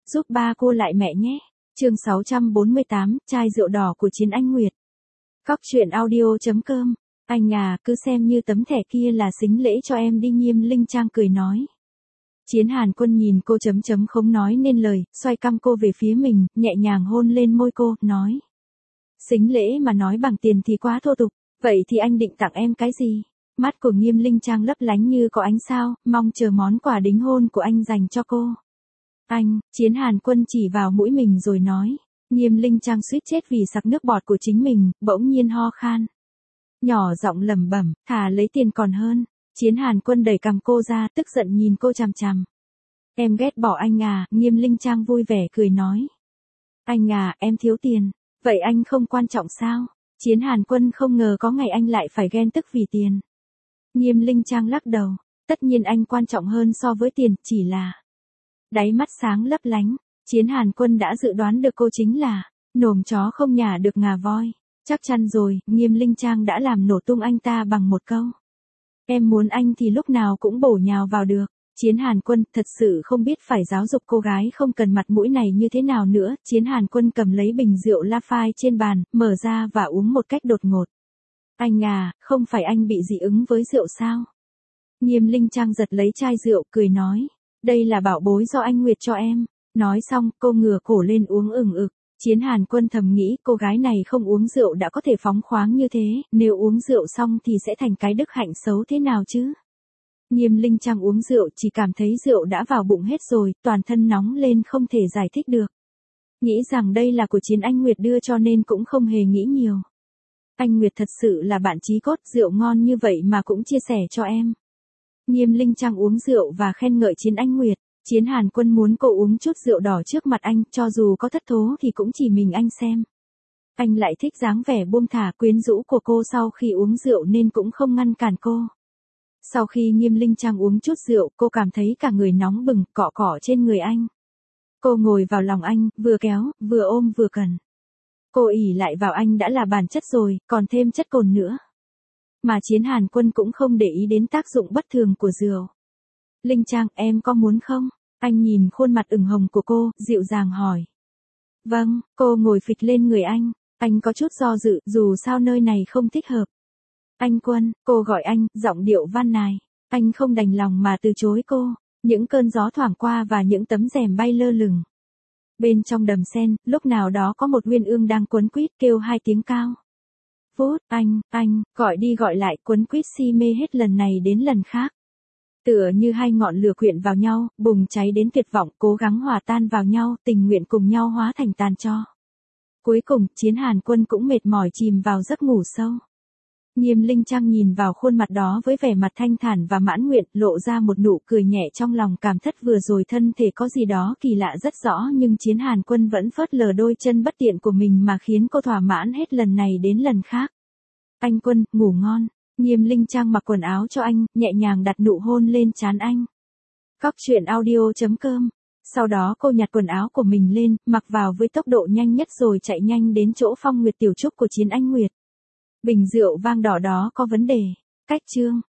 giúp ba cô lại mẹ nhé. Chương 648, chai rượu đỏ của Chiến Anh Nguyệt. Cóc truyện audio.com. Anh à, cứ xem như tấm thẻ kia là sính lễ cho em đi. Nghiêm Linh Trang cười nói. Chiến Hàn Quân nhìn cô không nói nên lời, xoay căm cô về phía mình, nhẹ nhàng hôn lên môi cô, nói. Sính lễ mà nói bằng tiền thì quá thô tục, vậy thì anh định tặng em cái gì? Mắt của Nghiêm Linh Trang lấp lánh như có ánh sao, mong chờ món quà đính hôn của anh dành cho cô. Anh, Chiến Hàn Quân chỉ vào mũi mình rồi nói. Nghiêm Linh Trang suýt chết vì sặc nước bọt của chính mình, bỗng nhiên ho khan. Nhỏ giọng lẩm bẩm, thà lấy tiền còn hơn. Chiến Hàn Quân đẩy cằm cô ra, tức giận nhìn cô chằm chằm. Em ghét bỏ anh à? Nghiêm Linh Trang vui vẻ cười nói. Anh à, em thiếu tiền. Vậy anh không quan trọng sao? Chiến Hàn Quân không ngờ có ngày anh lại phải ghen tức vì tiền. Nghiêm Linh Trang lắc đầu. Tất nhiên anh quan trọng hơn so với tiền, chỉ là... Đáy mắt sáng lấp lánh. Chiến Hàn Quân đã dự đoán được cô chính là nồm chó không nhả được ngà voi. Chắc chắn rồi, Nghiêm Linh Trang đã làm nổ tung anh ta bằng một câu. Em muốn anh thì lúc nào cũng bổ nhào vào được. Chiến Hàn Quân thật sự không biết phải giáo dục cô gái không cần mặt mũi này như thế nào nữa. Chiến Hàn Quân cầm lấy bình rượu Lafite trên bàn, mở ra và uống một cách đột ngột. Anh à, không phải anh bị dị ứng với rượu sao? Nghiêm Linh Trang giật lấy chai rượu, cười nói. Đây là bảo bối do anh Nguyệt cho em. Nói xong, cô ngửa cổ lên uống ừng ực. Chiến Hàn Quân thầm nghĩ cô gái này không uống rượu đã có thể phóng khoáng như thế, nếu uống rượu xong thì sẽ thành cái đức hạnh xấu thế nào chứ? Nghiêm Linh Trang uống rượu chỉ cảm thấy rượu đã vào bụng hết rồi, toàn thân nóng lên không thể giải thích được. Nghĩ rằng đây là của Chiến Anh Nguyệt đưa cho nên cũng không hề nghĩ nhiều. Anh Nguyệt thật sự là bạn chí cốt, rượu ngon như vậy mà cũng chia sẻ cho em. Nghiêm Linh Trang uống rượu và khen ngợi Chiến Anh Nguyệt. Chiến Hàn Quân muốn cô uống chút rượu đỏ trước mặt anh, cho dù có thất thố thì cũng chỉ mình anh xem. Anh lại thích dáng vẻ buông thả quyến rũ của cô sau khi uống rượu nên cũng không ngăn cản cô. Sau khi Nghiêm Linh Trang uống chút rượu, cô cảm thấy cả người nóng bừng, cọ cọ trên người anh. Cô ngồi vào lòng anh, vừa kéo, vừa ôm vừa cần. Cô ỷ lại vào anh đã là bản chất rồi, còn thêm chất cồn nữa. Mà Chiến Hàn Quân cũng không để ý đến tác dụng bất thường của rượu. Linh Trang, em có muốn không? Anh nhìn khuôn mặt ửng hồng của cô, dịu dàng hỏi. Vâng, cô ngồi phịch lên người anh có chút do dự, dù sao nơi này không thích hợp. Anh Quân, cô gọi anh, giọng điệu van nài. Anh không đành lòng mà từ chối cô. Những cơn gió thoảng qua và những tấm rèm bay lơ lửng. Bên trong đầm sen, lúc nào đó có một uyên ương đang quấn quýt kêu hai tiếng cao. Vút, anh, gọi đi gọi lại, quấn quýt si mê hết lần này đến lần khác. Tựa như hai ngọn lửa quyện vào nhau, bùng cháy đến tuyệt vọng, cố gắng hòa tan vào nhau, tình nguyện cùng nhau hóa thành tàn tro. Cuối cùng, Chiến Hàn Quân cũng mệt mỏi chìm vào giấc ngủ sâu. Nghiêm Linh Trang nhìn vào khuôn mặt đó với vẻ mặt thanh thản và mãn nguyện, lộ ra một nụ cười nhẹ trong lòng cảm thất vừa rồi thân thể có gì đó kỳ lạ rất rõ nhưng Chiến Hàn Quân vẫn phớt lờ đôi chân bất tiện của mình mà khiến cô thỏa mãn hết lần này đến lần khác. Anh Quân, ngủ ngon. Nghiêm Linh Trang mặc quần áo cho anh, nhẹ nhàng đặt nụ hôn lên trán anh. Cóc truyện audio.com. Sau đó cô nhặt quần áo của mình lên, mặc vào với tốc độ nhanh nhất rồi chạy nhanh đến chỗ Phong Nguyệt tiểu trúc của Chiến Anh Nguyệt. Bình rượu vang đỏ đó có vấn đề. Cách chương.